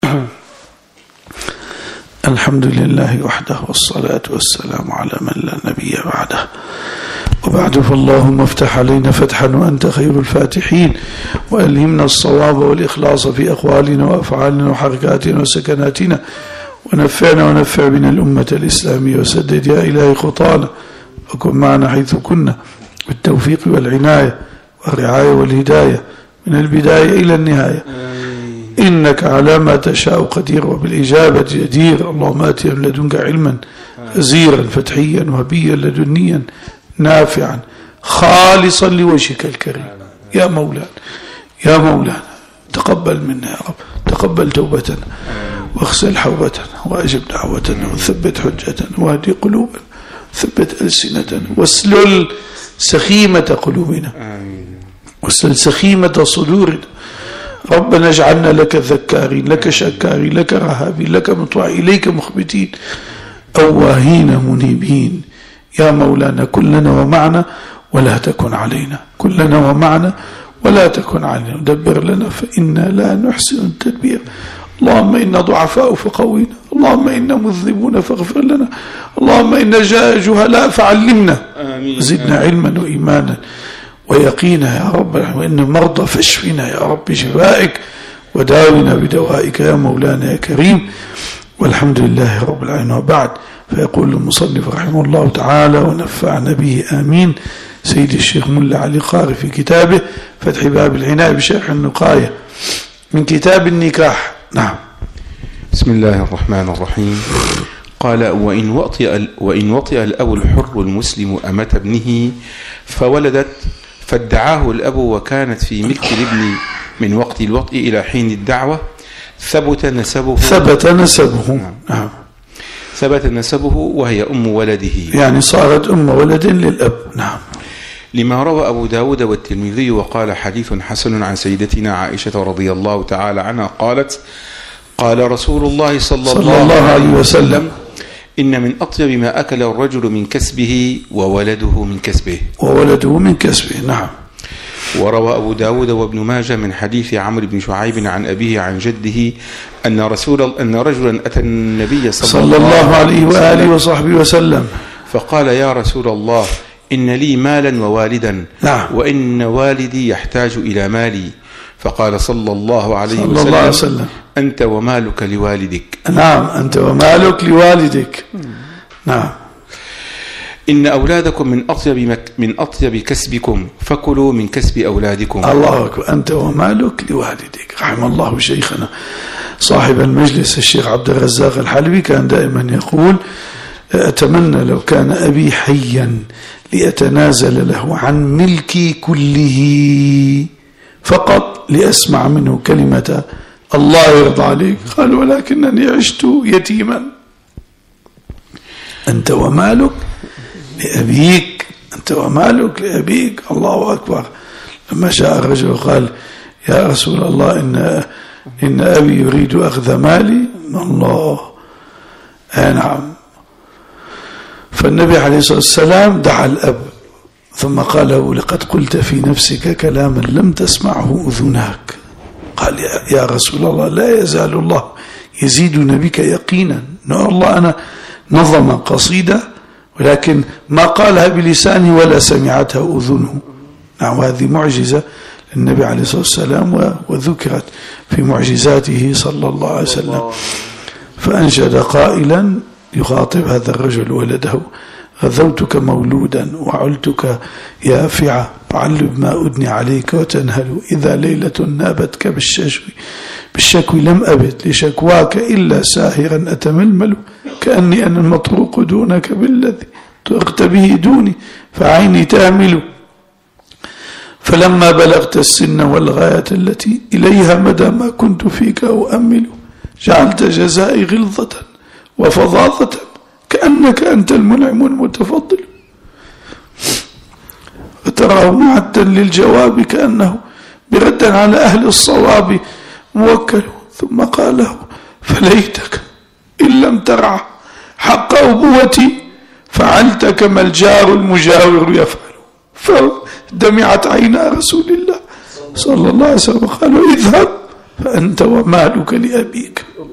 الحمد لله وحده والصلاة والسلام على من لا نبي بعده، وبعد فاللهم افتح علينا فتحا وأنت خير الفاتحين، وألهمنا الصواب والإخلاص في أقوالنا وأفعالنا وحركاتنا وسكناتنا، ونفعنا ونفع بنا الأمة الإسلامية، وسدد يا إلهي خطانا، وكن معنا حيث كنا بالتوفيق والعناية والرعاية والهداية من البداية إلى النهاية، إنك على ما تشاء قدير وبالإجابة جدير. اللهم آتنا من لدنك علما غزيرا فتحيا وهبيا لدنيا نافعا خالصا لوجهك الكريم. يا مولانا يا مولانا تقبل منا يا رب، تقبل توبتنا واغسل حوبتنا وأجب دعوتنا وثبت حجتنا واهدي قلوبنا ثبت ألسنتنا واسلل سخيمة قلوبنا واسلل سخيمة صدورنا. ربنا اجعلنا لك ذكارين لك شكارين لك رهابين لك مطوعين إليك مخبتين أواهين منيبين. يا مولانا كلنا ومعنا ولا تكن علينا، كلنا ومعنا ولا تكن علينا، دبر لنا فإنا لا نحسن التدبير. اللهم إنا ضعفاء فقوينا، اللهم إنا مذنبون فاغفر لنا، اللهم إنا جهلاء فعلمنا، زدنا علما وإيمانا ويقينا يا رب، وإن مرضى فاشفنا يا رب بشفائك وداونا بدوائك يا مولانا يا كريم. والحمد لله رب العالمين. وبعد، فيقول المصنف رحمه الله تعالى ونفعنا به آمين سيد الشيخ ملا علي قاري في كتابه فتح باب العناية بشرح النقاية من كتاب النكاح. نعم. بسم الله الرحمن الرحيم. قال: وإن وطئ الأب الحر المسلم أمة ابنه فولدت فادعاه الأب وكانت في ملك الابن من وقت الوطئ إلى حين الدعوة ثبت نسبه. نعم. ثبت نسبه وهي أم ولده، يعني صارت أم ولد للأب. نعم. لما روى أبو داود والترمذي وقال حديث حسن عن سيدتنا عائشة رضي الله تعالى عنها قالت: قال رسول الله صلى الله عليه وسلم: إن من أطيب ما أكل الرجل من كسبه وولده من كسبه. نعم. وروى أبو داود وابن ماجه من حديث عمرو بن شعيب عن أبيه عن جده أن رجلا أتى النبي صلى الله عليه وآله وصحبه وسلم فقال: يا رسول الله، إن لي مالا ووالدا، وإن والدي يحتاج إلى مالي. فقال صلى الله عليه وسلم: أنت ومالك لوالدك. نعم، أنت ومالك لوالدك. نعم. إن أولادكم من أطيب كسبكم فكلوا من كسب أولادكم. الله أكبر. أنت ومالك لوالدك. رحم الله شيخنا صاحب المجلس الشيخ عبد الرزاق الحلبي، كان دائما يقول: أتمنى لو كان أبي حيا لأتنازل له عن ملكي كله فقط لأسمع منه كلمة الله يرضى عليك. قال: ولكنني عشت يتيما. أنت ومالك لأبيك، أنت ومالك لأبيك. الله أكبر. لما جاء الرجل وقال: يا رسول الله، إن أبي يريد أخذ مالي. الله. نعم. فالنبي عليه الصلاة والسلام دعا الأب ثم قال له: لقد قلت في نفسك كلاما لم تسمعه أذناك. قال: يا رسول الله، لا يزال الله يزيدنا بك يقينا. الله أنا نظم قصيدة ولكن ما قالها بلسانه ولا سمعتها أذنه. نعم. هذه معجزة للنبي عليه الصلاة والسلام وذكرت في معجزاته صلى الله عليه وسلم. فأنشد قائلا يخاطب هذا الرجل ولده: غذوتك مولودا وعلتك يافعة، وعلب ما أدني عليك وتنهل، إذا ليلة نابتك بالشكوى لم أبت لشكواك إلا ساهرا أتململ، كأني أنا المطروق دونك بالذي طرقت به دوني فعيني تعمل. فلما بلغت السن والغاية التي إليها مدى ما كنت فيك أؤمل، جعلت جزائي غلظة وفظاظة كأنك أنت المنعم المتفضل، فتراه معدا للجواب كأنه بردا على أهل الصواب موكل. ثم قال له: فليتك إن لم ترعى حق أبوتي فعلت كما الجار المجاور يفعل. فدمعت عينا رسول الله صلى الله عليه وسلم، قالوا: اذهب فأنت ومالك لأبيك.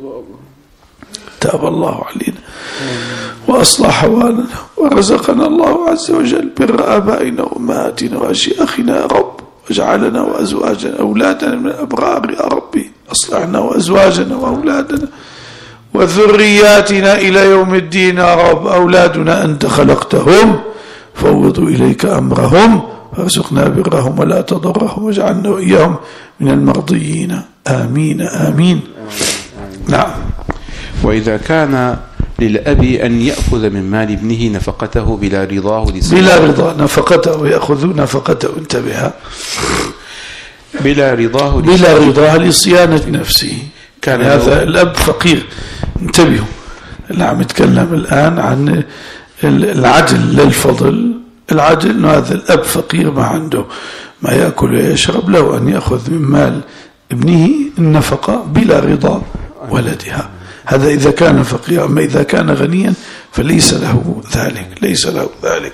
تاب الله علينا وأصلح حوالنا ورزقنا الله عز وجل بر آبائنا وأمهاتنا وأشياخنا يا رب، واجعلنا وأزواجنا أولادنا من الأبرار يا ربي، أصلحنا وأزواجنا وأولادنا وذرياتنا إلى يوم الدين يا رب. أولادنا أنت خلقتهم فوضوا إليك أمرهم فارزقنا برهم ولا تضرهم واجعلنا وإياهم من المرضيين آمين آمين. نعم. وإذا كان للأب أن يأخذ من مال ابنه نفقته بلا رضاه بلا رضا نفقته، يأخذ نفقته، انتبه، بلا رضاه لصيانة نفسه. كان هذا الأب فقير، انتبهوا، نعم نتكلم الآن عن العدل للفضل. العدل أنه هذا الأب فقير ما عنده ما يأكل ويشرب، له أن يأخذ من مال ابنه النفقة بلا رضا ولدها، هذا إذا كان فقيرا. أما إذا كان غنيا فليس له ذلك، ليس له ذلك.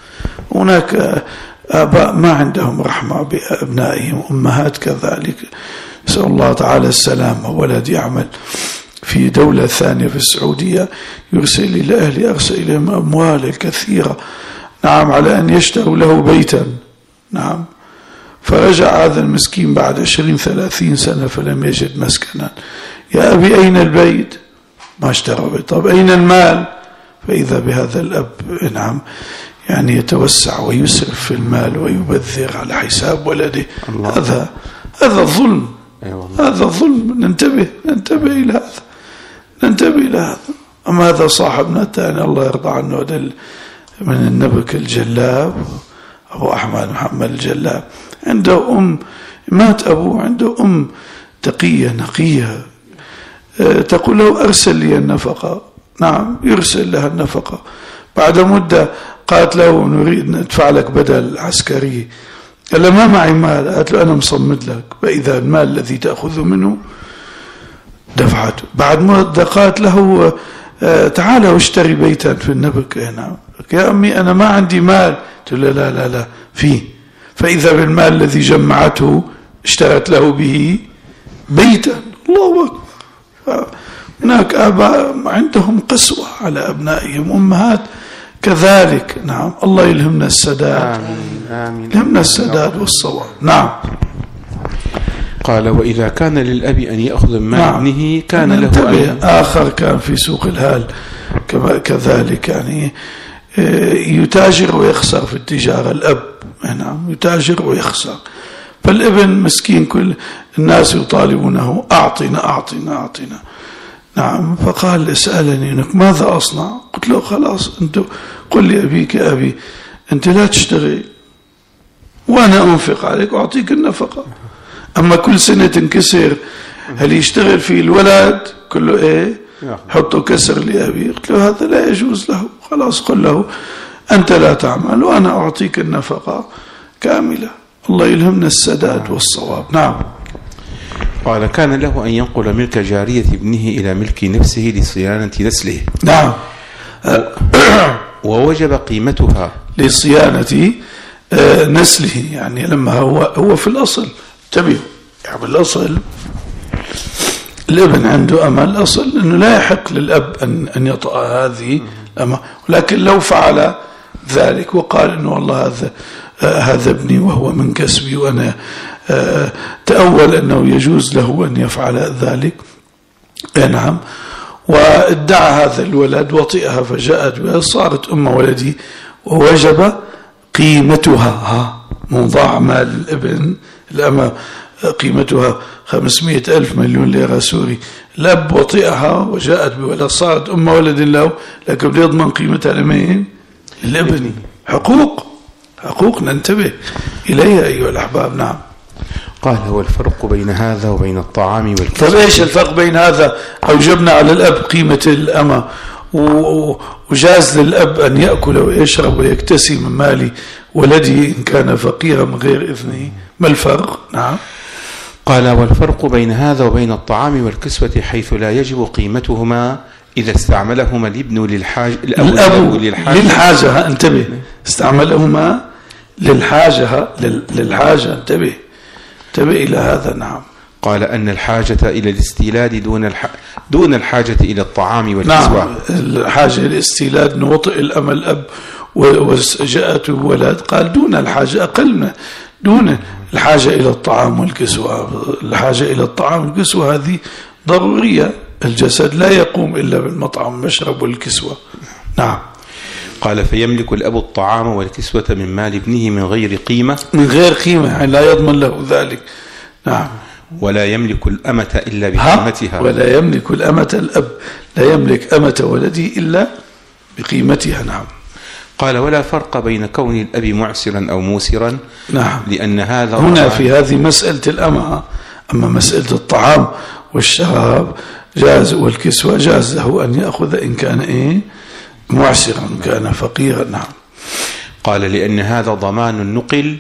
هناك آباء ما عندهم رحمة بأبنائهم، أمهات كذلك، نسأل الله تعالى السلامة. ولد يعمل في دولة ثانية في السعودية يرسل إلى أهله، أرسل إليهم أموال كثيرة، نعم، على أن يشتروا له بيتا، نعم. فرجع هذا المسكين بعد 20-30 سنة فلم يجد مسكنا. يا أبي أين البيت؟ ما اشترى بيت. طب أين المال؟ فإذا بهذا الأب، نعم، يعني يتوسع ويسرف في المال ويبذر على حساب ولده. هذا ظلم، هذا ظلم. ننتبه إلى هذا، ننتبه إلى هذا. أما هذا صاحبنا الثاني الله يرضى عنه من النبك الجلاب، أبو أحمد محمد الجلاب، عنده مات أبوه، عنده تقية نقية تقول له أرسل لي النفقة، نعم، يرسل لها النفقة. بعد مدة قالت له نريد ندفع لك بدل عسكري، قال ما معي مال، قالت له أنا مصمد لك، فإذا المال الذي تأخذ منه دفعته. بعد مدة قالت له تعال واشتري بيتا في النبك. نعم. يا أمي أنا ما عندي مال. قلت له لا لا لا فيه. فإذا بالمال الذي جمعته اشترت له به بيتا. الله أكبر. هناك آباء عندهم قسوة على أبنائهم، أمهات كذلك. نعم. الله يلهمنا السداد، يلهمنا السداد والصواب. نعم. قال وإذا كان للأب أن يأخذ من ابنه كان له آخر كان في سوق الهال كذلك، يعني يتاجر ويخسر في التجارة. الأب، نعم، يتاجر ويخسر، فالابن مسكين كل الناس يطالبونه أعطنا أعطنا أعطنا. نعم. فقال اسألني أنك ماذا أصنع؟ قلت له خلاص أنت قل لي أبيك يا أبي أنت لا تشتغل وأنا أنفق عليك وأعطيك النفقة. أما كل سنة تنكسر هل يشتغل فيه الولد كله إيه حطه كسر لأبي؟ قلت له هذا لا يجوز له. خلاص قل له أنت لا تعمل وأنا أعطيك النفقة كاملة. الله يلهمنا السداد والصواب. نعم. قال كان له أن ينقل ملك جارية ابنه إلى ملك نفسه لصيانة نسله. نعم. ووجب قيمتها لصيانة نسله، يعني لما هو في الأصل تبيه، يعني الأصل الابن عنده أمل، الأصل أنه لا يحق للأب أن يطأ هذه الأمة، ولكن لو فعل ذلك وقال أنه والله هذا ابني وهو من كسبي وأنا تأول أنه يجوز له أن يفعل ذلك، نعم، وادعى هذا الولد وطئها فجاءت بها صارت أم ولدي ووجب قيمتها. موضع مال الابن الأمة قيمتها 500,000 مليون ليرة سوري. الأب وطئها وجاءت بولد صارت أم ولد له، لكن يضمن قيمتها لمين؟ الابن. حقوق ننتبه إليها أيها الأحباب. نعم. قال هو الفرق بين هذا وبين الطعام والكسوة. طيب إيش الفرق بين هذا؟ أوجبنا على الأب قيمة الأمة وجاز للأب أن يأكل ويشرب ويكتسي من مال ولده إن كان فقيرا من غير إذنه. ما الفرق؟ نعم. قال والفرق بين هذا وبين الطعام والكسوة حيث لا يجب قيمتهما إذا استعملهما الابن للحاجة. الأب للحاجة، انتبه، استعملهما للحاجة انتبه إلى هذا. نعم. قال أن الحاجة إلى الاستيلاد دون الحاجة إلى الطعام والكسوة. نعم، الحاجة إلى الاستيلاد نوطئ الأمل الأب وجاءته ولد، قال دون الحاجة، أقل دون الحاجة إلى الطعام والكسوة. الحاجة إلى الطعام والكسوة هذه ضرورية، الجسد لا يقوم إلا بالمطعم والمشرب والكسوة. نعم. قال فيملك الأب الطعام والكسوة من مال ابنه من غير قيمة، من غير قيمة، يعني لا يضمن له ذلك. نعم. ولا يملك الأمة إلا بقيمتها، ولا يملك الأمة، الأب لا يملك أمة ولده إلا بقيمتها. نعم. قال ولا فرق بين كون الأب معسرا أو موسرا. نعم. لأن هذا هنا في هذه مسألة الأمة، أما مسألة الطعام والشراب جاز، والكسوة جاز له أن يأخذ إن كان معسرا، إن كان فقيرا. نعم. قال لأن هذا ضمان النقل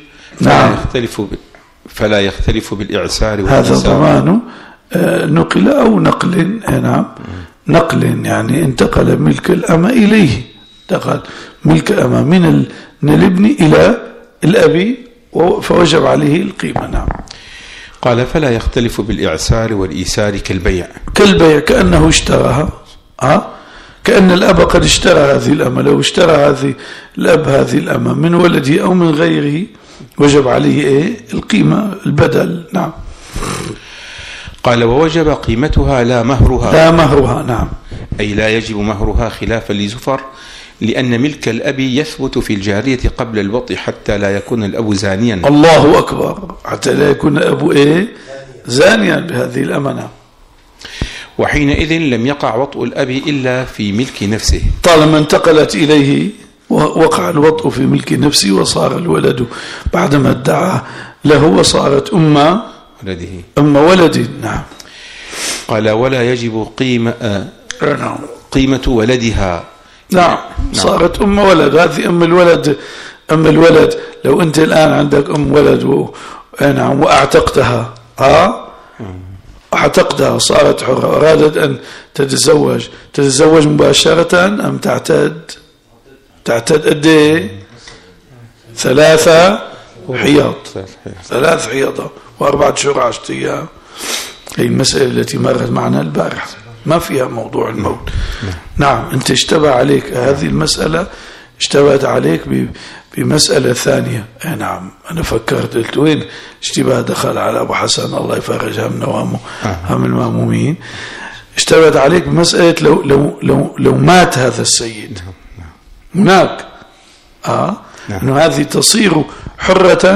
فلا يختلف بالإعسار هذا ضمان نقل أو نقل. نعم، نقل يعني انتقل ملك الأمة إليه، انتقل ملك الأمة من الابن إلى الأب، فوجب عليه القيمة. نعم. قال فلا يختلف بالإعسار والإيسار كالبيع، كأنه اشتراها. كأن الأب قد اشترى هذه الأمة، لو اشترى الأب هذه الأمة من ولده أو من غيره وجب عليه القيمة، البدل. نعم. قال ووجب قيمتها لا مهرها. نعم. أي لا يجب مهرها خلافا لزفر، لأن ملك الأب يثبت في الجارية قبل الوطء حتى لا يكون الأب زانيا. الله أكبر، حتى لا يكون الأب زانيا بهذه الأمانة. وحينئذ لم يقع وطء الأب إلا في ملك نفسه، طالما انتقلت إليه وقع الوطء في ملك نفسه، وصار الولد بعدما ادعى له وصارت أم ولده. نعم. قال ولا يجب قيمة ولدها. نعم. صارت أم ولد، هذه أم الولد. لو أنت الآن عندك أم ولد نعم وأعتقتها أعتقدها صارت حرة، أرادت أن تتزوج مباشرة أم تعتد قد ايه؟ 3 حيض، 3 حيض و4 شهور 10 أيام. هي المسألة التي مرت معنا البارحة، ما فيها موضوع الموت. نعم. أنت اشتبه عليك هذه المسألة، اشتبهت عليك بمسألة ثانية. نعم. أنا فكرت قلت وين اشتباه دخل على أبو حسن الله يفرج همنا هم المأمومين. اشتبهت عليك بمسألة لو مات هذا السيد هناك أنه هذه تصير حرة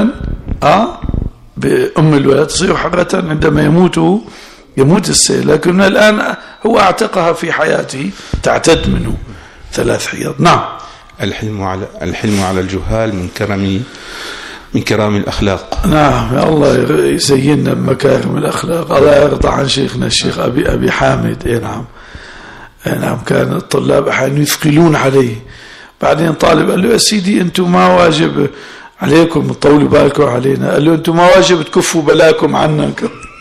بأم الولد، تصير حرة عندما يموت السيد، لكن الآن هو اعتقها في حياته، تعتد منه 3 حيض. نعم. الحلم على الجهال من كرام الأخلاق. نعم. يا الله يزيننا بمكارم الأخلاق. الله يرضى عن شيخنا الشيخ أبي حامد. نعم. نعم. كان الطلاب أحيانا يثقلون عليه، بعدين طالب قال له يا سيدي أنتم ما واجب عليكم طولوا بالكم علينا، قال له أنتم ما واجب تكفوا بلاكم عنا.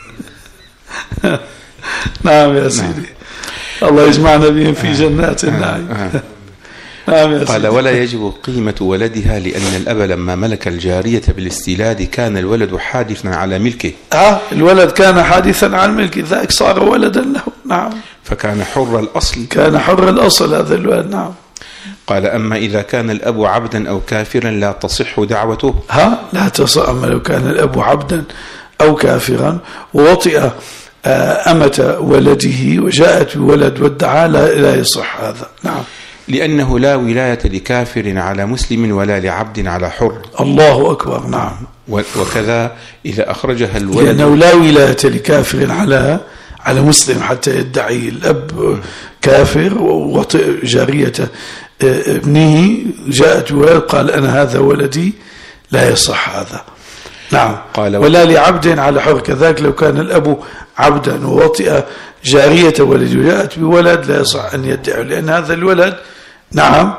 نعم يا سيدي. الله يجمعنا بهم في جنات النعيم. قال ولا يجب قيمة ولدها، لأن الأب لما ملك الجارية بالاستيلاد كان الولد حادثا على ملكه. الولد كان حادثا على ملكه، ذلك صار ولدا له. نعم. فكان حر الأصل، كان حر الأصل هذا الولد. نعم. قال أما إذا كان الأب عبدا أو كافرا لا تصح دعوته. لا تصح. أما لو كان الأب عبدا أو كافرا ووطئ أمة ولده وجاءت بولد وادعى لا يصح هذا. نعم. لأنه لا ولاية لكافر على مسلم ولا لعبد على حر. الله أكبر. نعم. وكذا إذا أخرجها الولد، لأنه لا ولاية لكافر على مسلم حتى يدعي الأب كافر ووطئ جارية ابنه، جاءت ولد قال أنا هذا ولدي، لا يصح هذا. نعم. ولا لعبد على حر، كذلك لو كان الأب عبدا ووطئ جارية ولد وجاءت بولد لا يصح أن يدعي، لأن هذا الولد نعم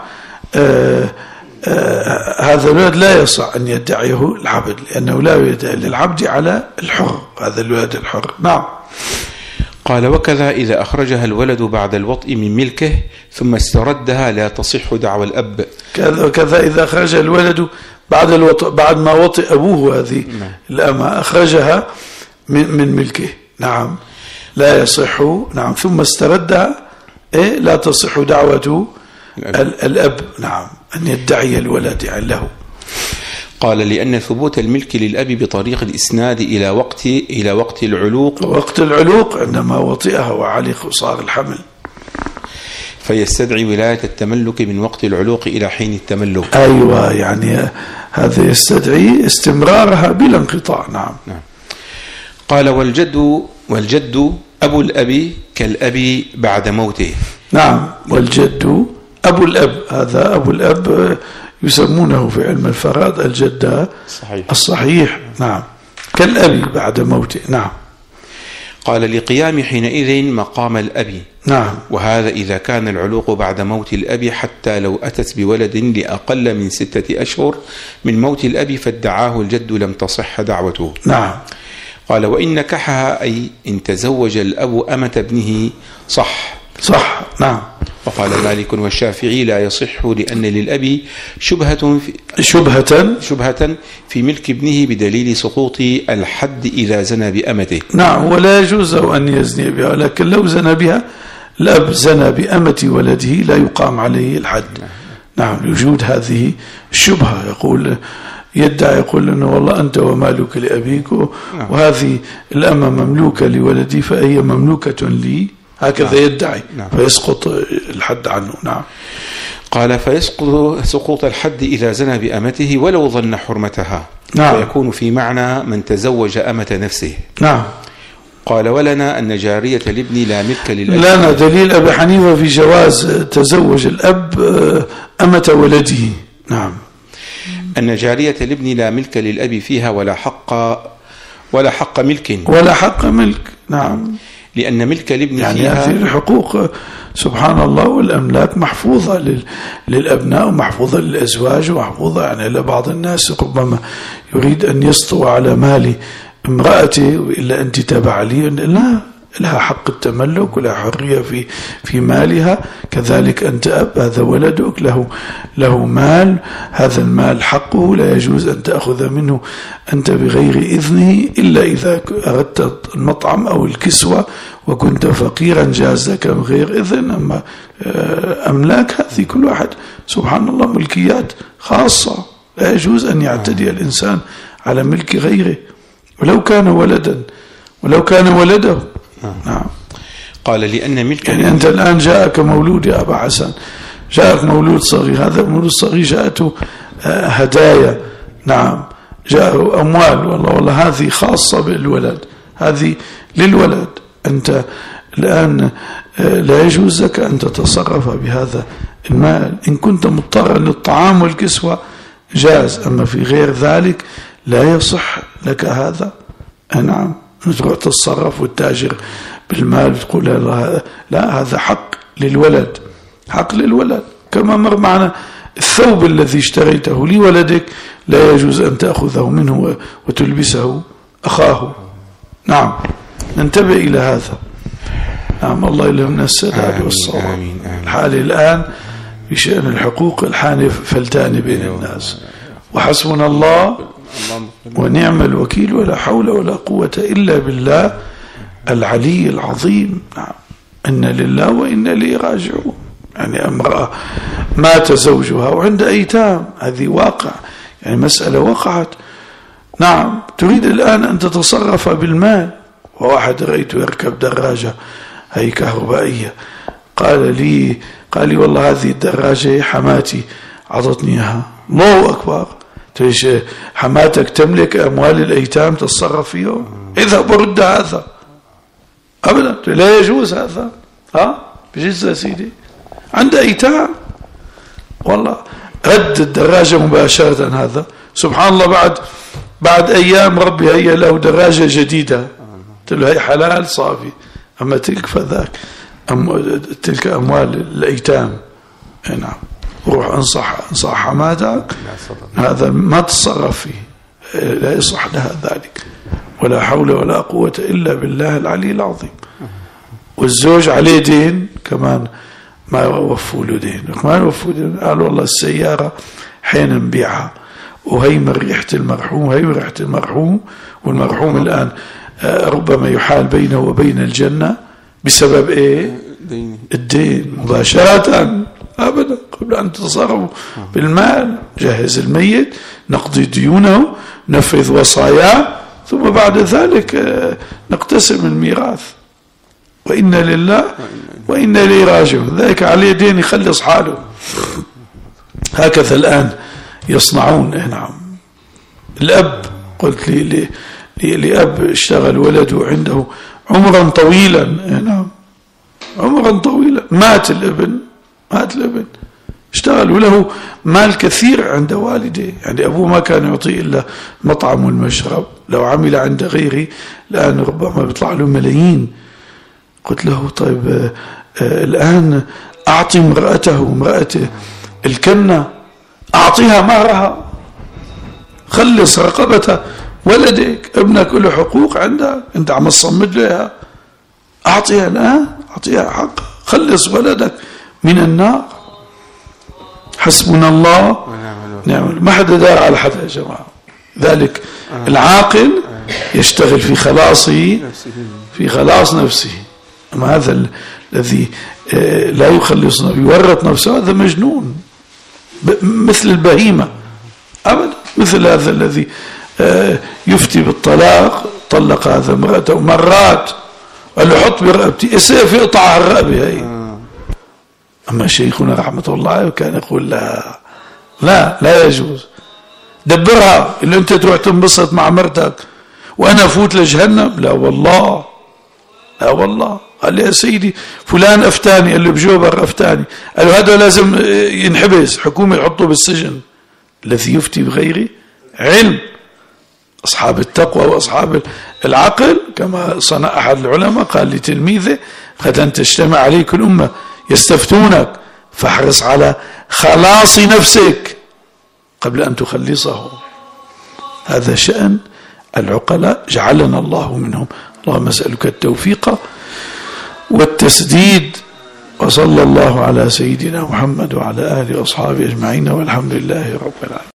هذا الولد لا يصح أن يدعيه العبد، لأنه لا يدعي للعبد على الحر، هذا الولد الحر. نعم. قال وكذا إذا أخرجها الولد بعد الوطء من ملكه ثم استردها لا تصح دعوى الأب. كذا إذا أخرج الولد بعد الوطء، بعد ما وطئ أبوه هذه الأمة، أخرجها من ملكه. نعم لا يصح. نعم ثم استردها لا تصح دعوة الأب. نعم أن يدعي الولد له. قال لأن ثبوت الملك للأب بطريق الإسناد إلى وقت العلوق. وقت العلوق عندما وطئها وعلق وصار الحمل. فيستدعي ولاية التملك من وقت العلوق إلى حين التملك. أيوة يعني هذا يستدعي استمرارها بلا انقطاع. نعم. قال والجد أبو الأب كالأب بعد موته. نعم والجد أبو الأب. هذا أبو الأب يسمونه في علم الفرائض الجد الصحيح. نعم كالأب بعد موته. نعم. قال لقيام حينئذ مقام الأب. نعم. وهذا إذا كان العلوق بعد موت الأب حتى لو أتت بولد لأقل من 6 أشهر من موت الأب فادعاه الجد لم تصح دعوته. نعم. قال وإن نكحها أي إن تزوج الأب أمة ابنه صح. نعم. وقال مالك والشافعي لا يصح لأن للأب شبهة في ملك ابنه بدليل سقوط الحد إذا زنى بأمته. نعم ولا يجوز أن يزني بها، لكن لو زنى بها الأب زنى بأمة ولده لا يقام عليه الحد. نعم لوجود هذه الشبهة. يقول أنه والله أنت ومالك لأبيك وهذه الأمة مملوكة لولدي فهي مملوكة لي، هكذا يدعي. فيسقط الحد عنه. نعم. قال فيسقط سقوط الحد إذا زنى بأمته ولو ظن حرمتها. نعم. فيكون في معنى من تزوج أمة نفسه. نعم. قال ولنا أن جارية الابن لا ملك للأب. لنا دليل أبي حنيفة في جواز تزوج الأب أمة ولده. نعم. أن جارية الابن لا ملك للأب فيها ولا حق ملك. نعم. لأن ملك الابن يعني فيها هذه الحقوق سبحان الله والأملاك محفوظة للأبناء ومحفوظة للأزواج ومحفوظة يعني لبعض الناس ربما يريد أن يسطو على مال امرأته وإلا أنت تبع لي. لا، لها حق التملك ولها حرية في مالها. كذلك أنت أب، هذا ولدك له مال، هذا المال حقه لا يجوز أن تأخذ منه أنت بغير إذنه إلا إذا أردت المطعم أو الكسوة وكنت فقيرا جاز لك من غير إذن. أما أملاك هذه كل واحد سبحان الله ملكيات خاصة لا يجوز أن يعتدي الإنسان على ملك غيره ولو كان ولده. نعم. قال لأن ملك يعني أنت الآن جاءك مولود يا أبا حسن، جاءك مولود صغير، هذا المولود الصغير جاءته هدايا. نعم. جاءه أموال، والله هذه خاصة بالولد، هذه للولد. أنت الآن لا يجوز لك أن تتصرف بهذا المال. إن كنت مضطرا للطعام والكسوة جاز، أما في غير ذلك لا يصح لك هذا. نعم. تروح تتصرف والتاجر بالمال تقول لا، هذا حق للولد، حق للولد. كما مر معنا الثوب الذي اشتريته لولدك لا يجوز أن تأخذه منه وتلبسه أخاه. نعم. ننتبه إلى هذا. نعم. الله يلهمنا السداد والصواب. الحال الآن بشأن الحقوق الحانف فلتان بين الناس، وحسبنا الله ونعم الوكيل ولا حول ولا قوة إلا بالله العلي العظيم. نعم. إن لله وإنا إليه راجعون. يعني امرأة مات زوجها وعند أيتام، هذه واقع، يعني مسألة وقعت. نعم. تريد الآن أن تتصرف بالمال. وواحد رأيته يركب دراجة هي كهربائية، قال لي والله هذه الدراجة حماتي عطتني إياها. الله أكبر. تيش حماتك تملك أموال الأيتام تتصرف فيه؟ إذا برد هذا أبدا، لا يجوز هذا. بجيز يا سيدي عند أيتام، والله رد الدراجة مباشرة. هذا سبحان الله بعد أيام ربي هيا له دراجة جديدة. قلت له هي حلال صافي، أما تلك فذاك تلك أموال الأيتام. نعم. روح انصح حماتك، هذا ما تتصرف فيه، لا يصح لها ذلك. ولا حول ولا قوة إلا بالله العلي العظيم. والزوج عليه دين كمان ما وفوا له دين، قال والله السيارة حين نبيعها وهي من ريحة المرحوم، والمرحوم الآن ربما يحال بينه وبين الجنة بسبب إيه؟ الدين مباشرة أبدا، قبل أن تتصرفوا بالمال. جهز الميت، نقضي ديونه، نفذ وصاياه، ثم بعد ذلك نقتسم الميراث. وإن لله وإن إليه راجعون. ذلك عليه دين يخلص حاله. هكذا الآن يصنعون. نعم، الأب، قلت لي لأب اشتغل ولده عنده عمرا طويلا، نعم عمرا طويلا، مات الابن اشتغل وله مال كثير عند والديه، يعني أبوه ما كان يعطيه إلا مطعم والمشرب، لو عمل عند غيري الآن ربما بيطلع له ملايين. قلت له طيب الآن أعطي امرأته الكنة، أعطيها مهرها، خلص رقبة ولدك، ابنك له حقوق عندك، أنت عم تصمد لها، أعطيها الآن، أعطيها حق، خلص ولدك من النار. حسبنا الله نعم. ما حدا دار على حدا يا جماعة. ذلك العاقل يشتغل في خلاص نفسه. أما هذا الذي لا يخلص يورط نفسه هذا مجنون، مثل البهيمة أبدا. مثل هذا الذي يفتي بالطلاق، طلق هذا امرأته مرات، قال له حط برقبتي السيف يقطع الرقبة هي. أما شيخنا رحمة الله عليه كان يقول لا يجوز، دبرها اللي أنت تروح تنبسط مع مرتك وأنا أفوت لجهنم. لا والله قال لي يا سيدي فلان أفتاني، قال له بجوبر أفتاني، قال له هذا لازم ينحبس، حكومة يحطه بالسجن. الذي يفتي بغير علم، أصحاب التقوى وأصحاب العقل، كما صنع أحد العلماء قال لتلميذه غدا تجتمع عليك الأمة يستفتونك فاحرص على خلاص نفسك قبل أن تخلصه. هذا شأن العقلاء، جعلنا الله منهم. اللهم أسألك التوفيق والتسديد. وصلى الله على سيدنا محمد وعلى آله وأصحابه أجمعين، والحمد لله رب العالمين.